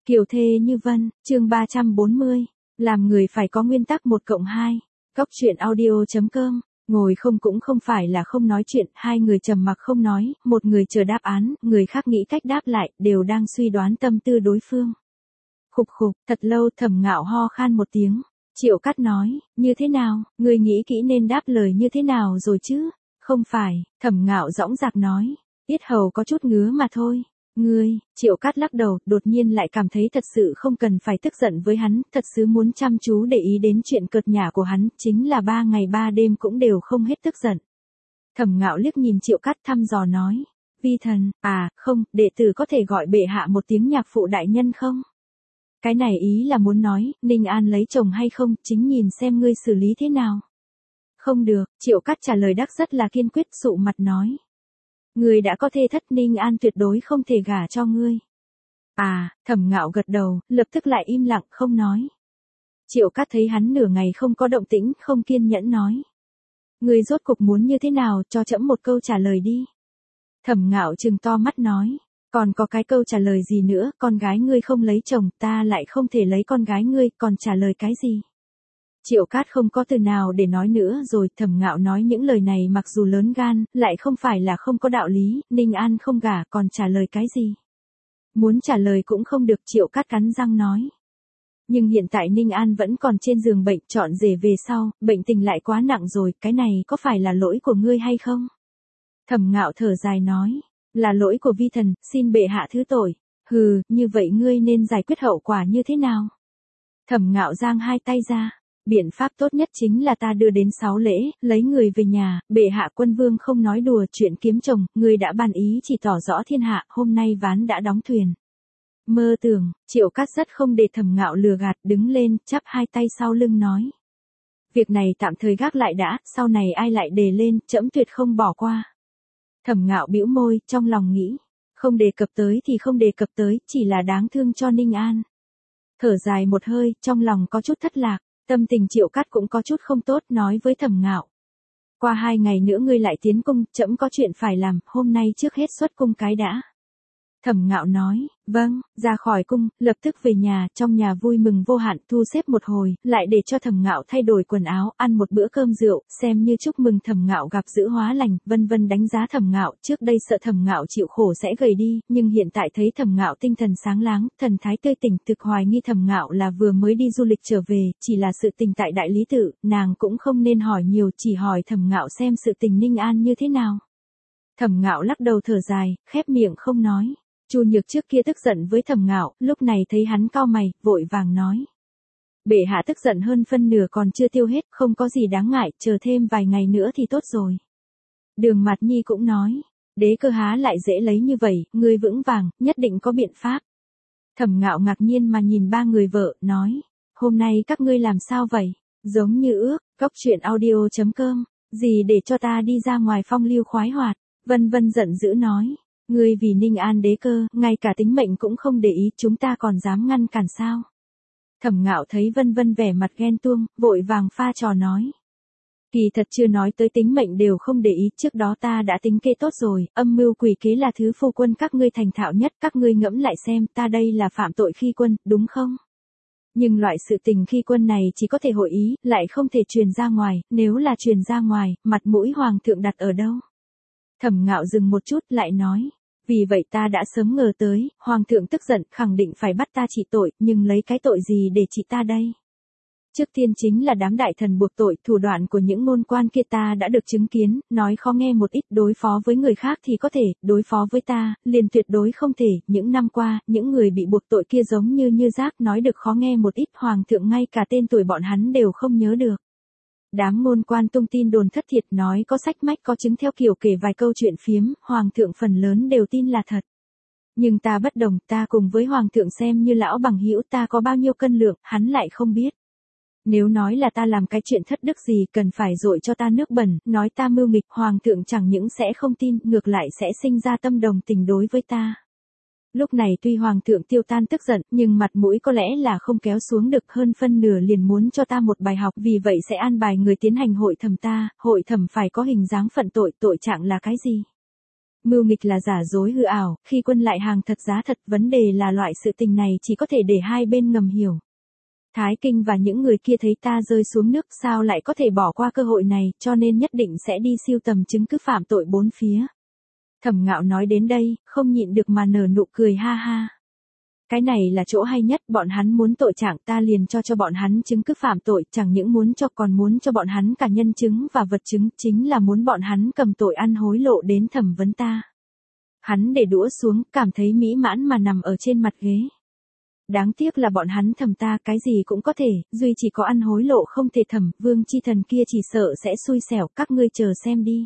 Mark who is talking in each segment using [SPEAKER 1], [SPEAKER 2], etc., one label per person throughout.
[SPEAKER 1] Kiều thê như vân, chương 340, làm người phải có nguyên tắc 1+2. Góc chuyện audio.com, ngồi không cũng không phải là không nói chuyện, hai người trầm mặc không nói, một người chờ đáp án, người khác nghĩ cách đáp lại, đều đang suy đoán tâm tư đối phương. Khục khục, thật lâu Thẩm Ngạo ho khan một tiếng. Triệu Cát nói, như thế nào, người nghĩ kỹ nên đáp lời như thế nào rồi chứ? Không phải, Thẩm Ngạo dõng dạc nói, yết hầu có chút ngứa mà thôi. Ngươi, Triệu Cát lắc đầu, đột nhiên lại cảm thấy thật sự không cần phải tức giận với hắn, thật sự muốn chăm chú để ý đến chuyện cợt nhả của hắn, chính là 3 ngày 3 đêm cũng đều không hết tức giận. Thẩm Ngạo liếc nhìn Triệu Cát thăm dò nói, vi thần, không, đệ tử có thể gọi bệ hạ một tiếng nhạc phụ đại nhân không? Cái này ý là muốn nói, Ninh An lấy chồng hay không, chính nhìn xem ngươi xử lý thế nào. Không được, Triệu Cát trả lời đắc rất là kiên quyết, sụ mặt nói. Ngươi đã có thê thất, Ninh An tuyệt đối không thể gả cho ngươi. Thẩm Ngạo gật đầu, lập tức lại im lặng không nói. Triệu Cát thấy hắn nửa ngày không có động tĩnh, không kiên nhẫn nói. Ngươi rốt cục muốn như thế nào, cho trẫm một câu trả lời đi. Thẩm Ngạo trừng to mắt nói. Còn có cái câu trả lời gì nữa, con gái ngươi không lấy chồng, ta lại không thể lấy con gái ngươi, còn trả lời cái gì? Triệu Cát không có từ nào để nói nữa rồi, Thẩm Ngạo nói những lời này mặc dù lớn gan, lại không phải là không có đạo lý, Ninh An không gả, còn trả lời cái gì? Muốn trả lời cũng không được, Triệu Cát cắn răng nói. Nhưng hiện tại Ninh An vẫn còn trên giường bệnh, chọn rể về sau, bệnh tình lại quá nặng rồi, cái này có phải là lỗi của ngươi hay không? Thẩm Ngạo thở dài nói. Là lỗi của vi thần, xin bệ hạ thứ tội. Hừ, như vậy ngươi nên giải quyết hậu quả như thế nào? Thẩm Ngạo giang hai tay ra. Biện pháp tốt nhất chính là ta đưa đến 6 lễ, lấy người về nhà, bệ hạ quân vương không nói đùa chuyện kiếm chồng, ngươi đã ban ý chỉ tỏ rõ thiên hạ, hôm nay ván đã đóng thuyền. Mơ tưởng, Triệu Cát rất không để Thẩm Ngạo lừa gạt, đứng lên, chắp hai tay sau lưng nói. Việc này tạm thời gác lại đã, sau này ai lại đề lên, trẫm tuyệt không bỏ qua. Thẩm Ngạo bĩu môi, trong lòng nghĩ, không đề cập tới thì không đề cập tới, chỉ là đáng thương cho Ninh An. Thở dài một hơi, trong lòng có chút thất lạc, tâm tình Triệu Cát cũng có chút không tốt, nói với Thẩm Ngạo. Qua 2 ngày nữa ngươi lại tiến cung, trẫm có chuyện phải làm, hôm nay trước hết xuất cung cái đã. Thẩm Ngạo nói, vâng, ra khỏi cung, lập tức về nhà, trong nhà vui mừng vô hạn, thu xếp một hồi, lại để cho Thẩm Ngạo thay đổi quần áo, ăn một bữa cơm rượu, xem như chúc mừng Thẩm Ngạo gặp dữ hóa lành, vân vân đánh giá Thẩm Ngạo, trước đây sợ Thẩm Ngạo chịu khổ sẽ gầy đi, nhưng hiện tại thấy Thẩm Ngạo tinh thần sáng láng, thần thái tươi tỉnh, thực hoài nghi Thẩm Ngạo là vừa mới đi du lịch trở về, chỉ là sự tình tại Đại Lý Tự, nàng cũng không nên hỏi nhiều, chỉ hỏi Thẩm Ngạo xem sự tình Ninh An như thế nào. Thẩm Ngạo lắc đầu thở dài, khép miệng không nói. Chu Nhược trước kia tức giận với Thẩm Ngạo, lúc này thấy hắn cau mày, vội vàng nói. Bệ hạ tức giận hơn phân nửa còn chưa tiêu hết, không có gì đáng ngại, chờ thêm vài ngày nữa thì tốt rồi. Đường Mạt Nhi cũng nói, đế cơ há lại dễ lấy như vậy, ngươi vững vàng, nhất định có biện pháp. Thẩm Ngạo ngạc nhiên mà nhìn 3 người vợ, nói, hôm nay các ngươi làm sao vậy, giống như ước, góc chuyện audio.com, gì để cho ta đi ra ngoài phong lưu khoái hoạt, vân vân giận dữ nói. Ngươi vì Ninh An đế cơ, ngay cả tính mệnh cũng không để ý, chúng ta còn dám ngăn cản sao? Thẩm Ngạo thấy vân vân vẻ mặt ghen tuông, vội vàng pha trò nói. Kỳ thật chưa nói tới tính mệnh đều không để ý, trước đó ta đã tính kê tốt rồi, âm mưu quỷ kế là thứ phu quân các ngươi thành thạo nhất, các ngươi ngẫm lại xem, ta đây là phạm tội khi quân, đúng không? Nhưng loại sự tình khi quân này chỉ có thể hội ý, lại không thể truyền ra ngoài, nếu là truyền ra ngoài, mặt mũi hoàng thượng đặt ở đâu? Thẩm Ngạo dừng một chút lại nói, vì vậy ta đã sớm ngờ tới, hoàng thượng tức giận khẳng định phải bắt ta trị tội, nhưng lấy cái tội gì để trị ta đây? Trước tiên chính là đám đại thần buộc tội, thủ đoạn của những ngôn quan kia ta đã được chứng kiến, nói khó nghe một ít, đối phó với người khác thì có thể, đối phó với ta, liền tuyệt đối không thể, những năm qua, những người bị buộc tội kia giống như rác, nói được khó nghe một ít, hoàng thượng ngay cả tên tuổi bọn hắn đều không nhớ được. Đám ngôn quan tung tin đồn thất thiệt, nói có sách mách có chứng theo kiểu kể vài câu chuyện phiếm, hoàng thượng phần lớn đều tin là thật. Nhưng ta bất đồng, ta cùng với hoàng thượng xem như lão bằng hữu, ta có bao nhiêu cân lượng, hắn lại không biết. Nếu nói là ta làm cái chuyện thất đức gì, cần phải dội cho ta nước bẩn, nói ta mưu nghịch, hoàng thượng chẳng những sẽ không tin, ngược lại sẽ sinh ra tâm đồng tình đối với ta. Lúc này tuy hoàng thượng tiêu tan tức giận, nhưng mặt mũi có lẽ là không kéo xuống được, hơn phân nửa liền muốn cho ta một bài học, vì vậy sẽ an bài người tiến hành hội thẩm ta, hội thẩm phải có hình dáng phận tội, tội trạng là cái gì? Mưu nghịch là giả dối hư ảo, khi quân lại hàng thật giá thật, vấn đề là loại sự tình này chỉ có thể để hai bên ngầm hiểu. Thái Kinh và những người kia thấy ta rơi xuống nước sao lại có thể bỏ qua cơ hội này, cho nên nhất định sẽ đi sưu tầm chứng cứ phạm tội bốn phía. Thẩm Ngạo nói đến đây, không nhịn được mà nở nụ cười ha ha. Cái này là chỗ hay nhất, bọn hắn muốn tội trạng ta liền cho bọn hắn chứng cứ phạm tội, chẳng những muốn cho còn muốn cho bọn hắn cả nhân chứng và vật chứng, chính là muốn bọn hắn cầm tội ăn hối lộ đến thẩm vấn ta. Hắn để đũa xuống, cảm thấy mỹ mãn mà nằm ở trên mặt ghế. Đáng tiếc là bọn hắn thẩm ta cái gì cũng có thể, duy chỉ có ăn hối lộ không thể thẩm, Vương Chi Thần kia chỉ sợ sẽ xui xẻo, các ngươi chờ xem đi.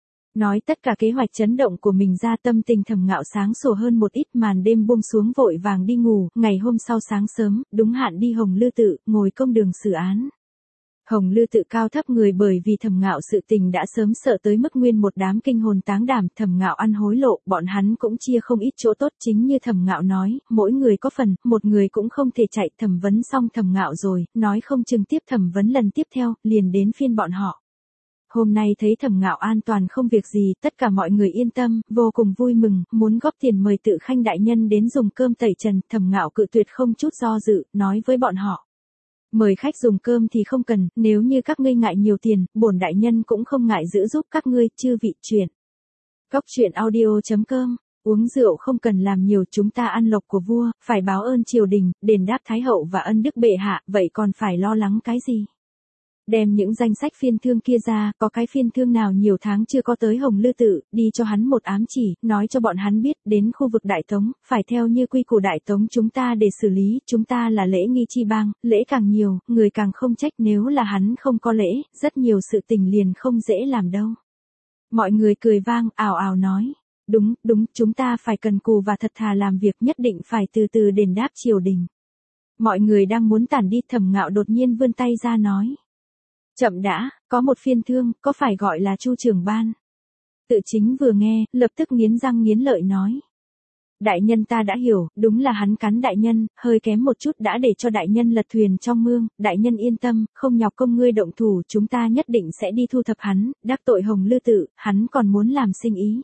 [SPEAKER 1] Nói tất cả kế hoạch chấn động của mình ra, tâm tình Thẩm Ngạo sáng sủa hơn một ít, màn đêm buông xuống vội vàng đi ngủ, ngày hôm sau sáng sớm, đúng hạn đi Hồng Lư Tự, ngồi công đường xử án. Hồng Lư Tự cao thấp người bởi vì Thẩm Ngạo sự tình đã sớm sợ tới mức nguyên một đám kinh hồn táng đảm, Thẩm Ngạo ăn hối lộ, bọn hắn cũng chia không ít chỗ tốt, chính như Thẩm Ngạo nói, mỗi người có phần, một người cũng không thể chạy, thẩm vấn xong Thẩm Ngạo rồi, nói không chừng tiếp thẩm vấn lần tiếp theo, liền đến phiên bọn họ. Hôm nay thấy Thẩm Ngạo an toàn không việc gì, tất cả mọi người yên tâm, vô cùng vui mừng, muốn góp tiền mời Tự Khanh đại nhân đến dùng cơm tẩy trần, Thẩm Ngạo cự tuyệt không chút do dự, nói với bọn họ. Mời khách dùng cơm thì không cần, nếu như các ngươi ngại nhiều tiền, bổn đại nhân cũng không ngại giữ giúp các ngươi, chư vị truyện. Cóc truyện audio.com, uống rượu không cần làm nhiều, chúng ta ăn lộc của vua, phải báo ơn triều đình, đền đáp thái hậu và ân đức bệ hạ, vậy còn phải lo lắng cái gì? Đem những danh sách phiên thương kia ra, có cái phiên thương nào nhiều tháng chưa có tới Hồng Lư Tự, đi cho hắn một ám chỉ, nói cho bọn hắn biết, đến khu vực Đại Tống, phải theo như quy củ Đại Tống chúng ta để xử lý, chúng ta là lễ nghi chi bang, lễ càng nhiều, người càng không trách, nếu là hắn không có lễ, rất nhiều sự tình liền không dễ làm đâu. Mọi người cười vang, ào ào nói, đúng, chúng ta phải cần cù và thật thà làm việc, nhất định phải từ từ đền đáp triều đình. Mọi người đang muốn tản đi, Thẩm Ngạo đột nhiên vươn tay ra nói. Chậm đã, có một phiên thương, có phải gọi là Chu Trường Ban? Tự Chính vừa nghe, lập tức nghiến răng nghiến lợi nói. Đại nhân ta đã hiểu, đúng là hắn cắn đại nhân, hơi kém một chút đã để cho đại nhân lật thuyền trong mương, đại nhân yên tâm, không nhọc công ngươi động thủ, chúng ta nhất định sẽ đi thu thập hắn, đắc tội Hồng Lư Tự, hắn còn muốn làm sinh ý.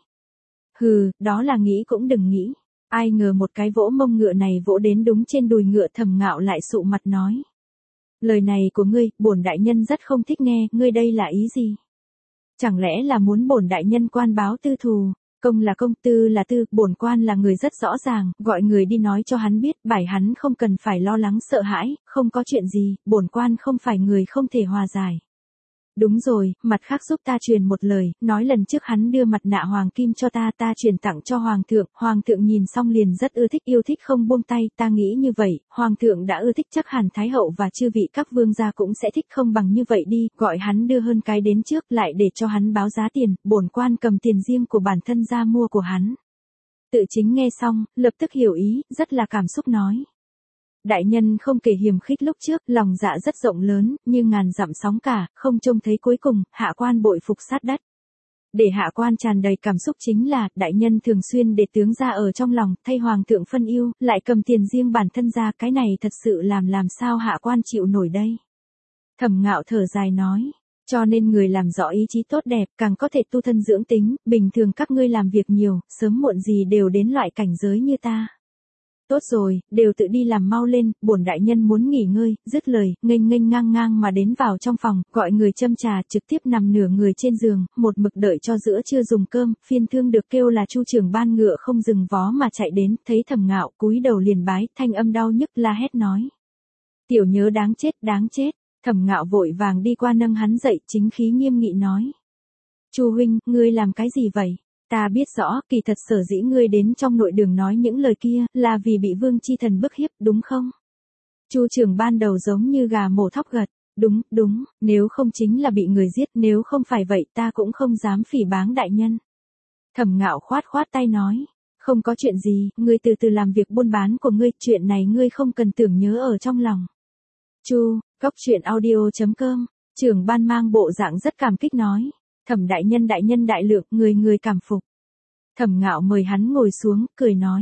[SPEAKER 1] Hừ, đó là nghĩ cũng đừng nghĩ. Ai ngờ một cái vỗ mông ngựa này vỗ đến đúng trên đùi ngựa, Thẩm Ngạo lại sụ mặt nói. Lời này của ngươi, bổn đại nhân rất không thích nghe, ngươi đây là ý gì? Chẳng lẽ là muốn bổn đại nhân quan báo tư thù? Công là công, tư là tư, bổn quan là người rất rõ ràng, gọi người đi nói cho hắn biết, bảo hắn không cần phải lo lắng sợ hãi, không có chuyện gì, bổn quan không phải người không thể hòa giải. Đúng rồi, mặt khác giúp ta truyền một lời, nói lần trước hắn đưa mặt nạ hoàng kim cho ta, ta truyền tặng cho hoàng thượng nhìn xong liền rất ưa thích, yêu thích không buông tay, ta nghĩ như vậy, hoàng thượng đã ưa thích chắc hẳn thái hậu và chư vị các vương gia cũng sẽ thích, không bằng như vậy đi, gọi hắn đưa hơn cái đến trước, lại để cho hắn báo giá tiền, bổn quan cầm tiền riêng của bản thân ra mua của hắn. Tự Chính nghe xong, lập tức hiểu ý, rất là cảm xúc nói. Đại nhân không kể hiềm khích lúc trước, lòng dạ rất rộng lớn, như ngàn dặm sóng cả, không trông thấy cuối cùng, hạ quan bội phục sát đất. Để hạ quan tràn đầy cảm xúc chính là, đại nhân thường xuyên để tướng ra ở trong lòng, thay hoàng thượng phân ưu, lại cầm tiền riêng bản thân ra, cái này thật sự làm sao hạ quan chịu nổi đây. Thẩm Ngạo thở dài nói, cho nên người làm rõ ý chí tốt đẹp, càng có thể tu thân dưỡng tính, bình thường các ngươi làm việc nhiều, sớm muộn gì đều đến loại cảnh giới như ta. Tốt rồi, đều tự đi làm mau lên, bổn đại nhân muốn nghỉ ngơi, dứt lời, nghênh ngang ngang mà đến vào trong phòng, gọi người châm trà, trực tiếp nằm nửa người trên giường, một mực đợi cho giữa trưa dùng cơm, phiên thương được kêu là Chu Trường Ban ngựa không dừng vó mà chạy đến, thấy Thẩm Ngạo, cúi đầu liền bái, thanh âm đau nhức la hét nói. Tiểu nhớ đáng chết, Thẩm Ngạo vội vàng đi qua nâng hắn dậy, chính khí nghiêm nghị nói. Chu huynh, ngươi làm cái gì vậy? Ta biết rõ, kỳ thật sở dĩ ngươi đến trong nội đường nói những lời kia, là vì bị Vương Chi Thần bức hiếp, đúng không? Chu Trường Ban đầu giống như gà mổ thóc gật, đúng, nếu không chính là bị người giết, nếu không phải vậy ta cũng không dám phỉ báng đại nhân. Thẩm Ngạo khoát tay nói, không có chuyện gì, ngươi từ từ làm việc buôn bán của ngươi, chuyện này ngươi không cần tưởng nhớ ở trong lòng. Chu, Cóc truyện audio.com, Trường Ban mang bộ dạng rất cảm kích nói. Thẩm đại nhân đại lượng, người cảm phục. Thẩm Ngạo mời hắn ngồi xuống, cười nói.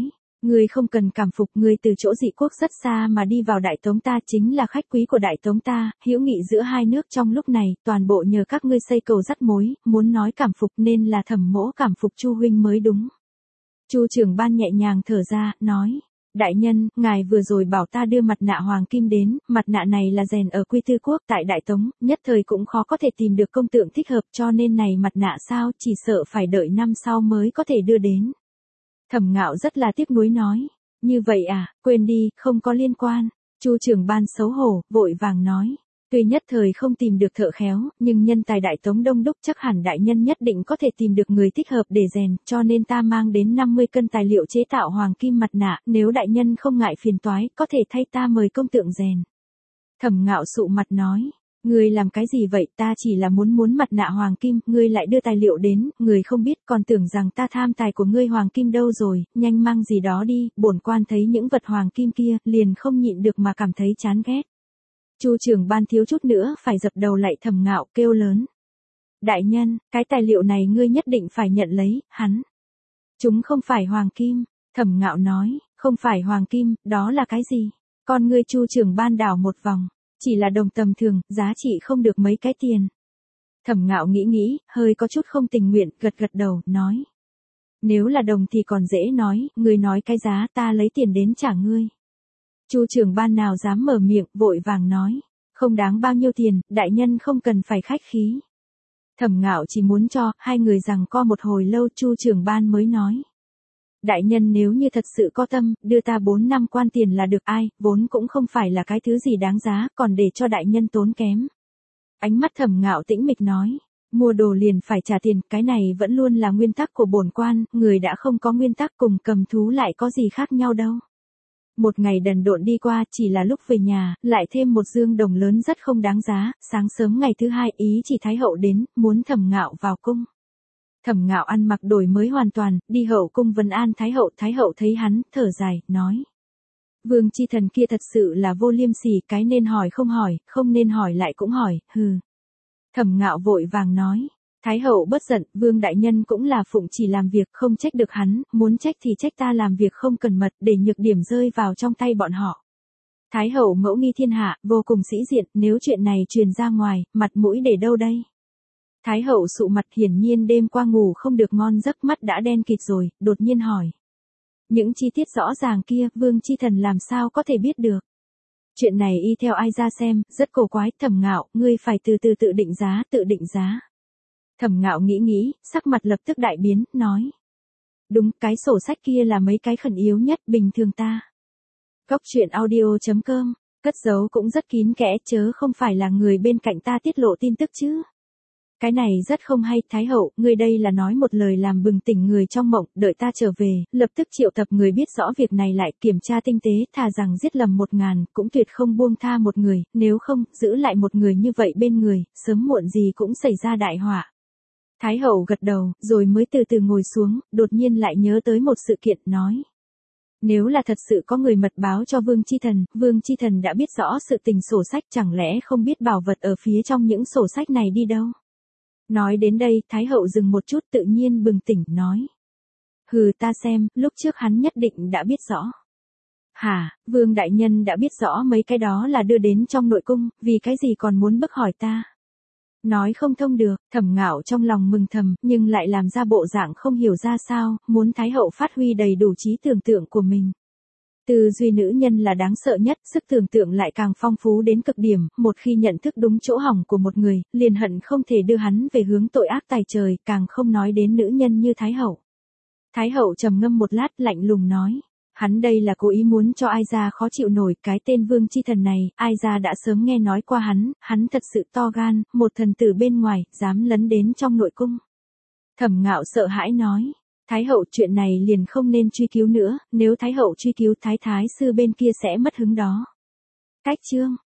[SPEAKER 1] Ngươi không cần cảm phục, ngươi từ chỗ dị quốc rất xa mà đi vào Đại Tống ta, chính là khách quý của Đại Tống ta, hữu nghị giữa hai nước trong lúc này, toàn bộ nhờ các ngươi xây cầu dắt mối, muốn nói cảm phục nên là Thẩm mỗ cảm phục Chu huynh mới đúng. Chu trưởng ban nhẹ nhàng thở ra, nói: Đại nhân, ngài vừa rồi bảo ta đưa mặt nạ hoàng kim đến, mặt nạ này là rèn ở Quy Tư Quốc tại Đại Tống, nhất thời cũng khó có thể tìm được công tượng thích hợp, cho nên này mặt nạ sao, chỉ sợ phải đợi năm sau mới có thể đưa đến. Thẩm Ngạo rất là tiếc nuối nói: Như vậy à, quên đi, không có liên quan. Chu trưởng ban xấu hổ, vội vàng nói: Tuy nhất thời không tìm được thợ khéo, nhưng nhân tài Đại Tống đông đúc, chắc hẳn đại nhân nhất định có thể tìm được người thích hợp để rèn, cho nên ta mang đến 50 cân tài liệu chế tạo hoàng kim mặt nạ, nếu đại nhân không ngại phiền toái, có thể thay ta mời công tượng rèn. Thẩm Ngạo sụ mặt nói: Ngươi làm cái gì vậy, ta chỉ là muốn mặt nạ hoàng kim, ngươi lại đưa tài liệu đến, người không biết còn tưởng rằng ta tham tài của ngươi hoàng kim đâu rồi, nhanh mang gì đó đi, bổn quan thấy những vật hoàng kim kia, liền không nhịn được mà cảm thấy chán ghét. Chu trưởng ban thiếu chút nữa phải dập đầu lạy Thẩm Ngạo, kêu lớn: Đại nhân, cái tài liệu này ngươi nhất định phải nhận lấy, hắn. Chúng không phải hoàng kim. Thẩm Ngạo nói: Không phải hoàng kim, đó là cái gì? Con ngươi Chu trưởng ban đảo một vòng: Chỉ là đồng tầm thường, giá trị không được mấy cái tiền. Thẩm Ngạo nghĩ, hơi có chút không tình nguyện, gật đầu, nói: Nếu là đồng thì còn dễ nói, ngươi nói cái giá, ta lấy tiền đến trả ngươi. Chu trưởng ban nào dám mở miệng, vội vàng nói: Không đáng bao nhiêu tiền, đại nhân không cần phải khách khí. Thẩm Ngạo chỉ muốn cho, hai người giằng co một hồi lâu, Chu trưởng ban mới nói: Đại nhân nếu như thật sự có tâm, đưa ta 4 năm quan tiền là được, ai, vốn cũng không phải là cái thứ gì đáng giá, còn để cho đại nhân tốn kém. Ánh mắt Thẩm Ngạo tĩnh mịch nói: Mua đồ liền phải trả tiền, cái này vẫn luôn là nguyên tắc của bổn quan, người đã không có nguyên tắc cùng cầm thú lại có gì khác nhau đâu. Một ngày đần độn đi qua, chỉ là lúc về nhà, lại thêm một dương đồng lớn rất không đáng giá, sáng sớm ngày thứ hai ý chỉ Thái hậu đến, muốn Thẩm Ngạo vào cung. Thẩm Ngạo ăn mặc đổi mới hoàn toàn, đi hậu cung vấn an Thái hậu thấy hắn, thở dài, nói: Vương chi thần kia thật sự là vô liêm sỉ, cái nên hỏi không hỏi, không nên hỏi lại cũng hỏi, hừ. Thẩm Ngạo vội vàng nói: Thái hậu bất giận, Vương đại nhân cũng là phụng chỉ làm việc, không trách được hắn, muốn trách thì trách ta làm việc không cẩn mật, để nhược điểm rơi vào trong tay bọn họ. Thái hậu mẫu nghi thiên hạ, vô cùng sĩ diện, nếu chuyện này truyền ra ngoài, mặt mũi để đâu đây? Thái hậu sụ mặt, hiển nhiên đêm qua ngủ không được ngon giấc, mắt đã đen kịt rồi, đột nhiên hỏi: Những chi tiết rõ ràng kia, Vương chi thần làm sao có thể biết được? Chuyện này y theo ai ra xem, rất cổ quái. Thẩm Ngạo, ngươi phải từ từ tự định giá. Thẩm Ngạo nghĩ, sắc mặt lập tức đại biến, nói: Đúng, cái sổ sách kia là mấy cái khẩn yếu nhất, bình thường ta. Góc truyện audio.com, cất giấu cũng rất kín kẽ, chớ không phải là người bên cạnh ta tiết lộ tin tức chứ. Cái này rất không hay, Thái hậu, ngươi đây là nói một lời làm bừng tỉnh người trong mộng, đợi ta trở về, lập tức triệu tập người biết rõ việc này lại, kiểm tra tinh tế, thà rằng giết lầm 1000, cũng tuyệt không buông tha một người, nếu không, giữ lại một người như vậy bên người, sớm muộn gì cũng xảy ra đại họa. Thái hậu gật đầu, rồi mới từ từ ngồi xuống, đột nhiên lại nhớ tới một sự kiện, nói: Nếu là thật sự có người mật báo cho Vương chi thần đã biết rõ sự tình sổ sách, chẳng lẽ không biết bảo vật ở phía trong những sổ sách này đi đâu? Nói đến đây, Thái hậu dừng một chút, tự nhiên bừng tỉnh, nói: Hừ, ta xem, lúc trước hắn nhất định đã biết rõ. Hả, Vương đại nhân đã biết rõ mấy cái đó là đưa đến trong nội cung, vì cái gì còn muốn bức hỏi ta? Nói không thông được, Thẩm Ngạo trong lòng mừng thầm, nhưng lại làm ra bộ dạng không hiểu ra sao, muốn Thái hậu phát huy đầy đủ trí tưởng tượng của mình. Tư duy nữ nhân là đáng sợ nhất, sức tưởng tượng lại càng phong phú đến cực điểm, một khi nhận thức đúng chỗ hỏng của một người, liền hận không thể đưa hắn về hướng tội ác tày trời, càng không nói đến nữ nhân như Thái hậu. Thái hậu trầm ngâm một lát, lạnh lùng nói: Hắn đây là cố ý muốn cho Ai Gia khó chịu nổi, cái tên Vương chi thần này, Ai Gia đã sớm nghe nói qua hắn thật sự to gan, một thần tử bên ngoài, dám lấn đến trong nội cung. Thẩm Ngạo sợ hãi nói: Thái hậu, chuyện này liền không nên truy cứu nữa, nếu Thái hậu truy cứu, Thái sư bên kia sẽ mất hứng đó. Cách chương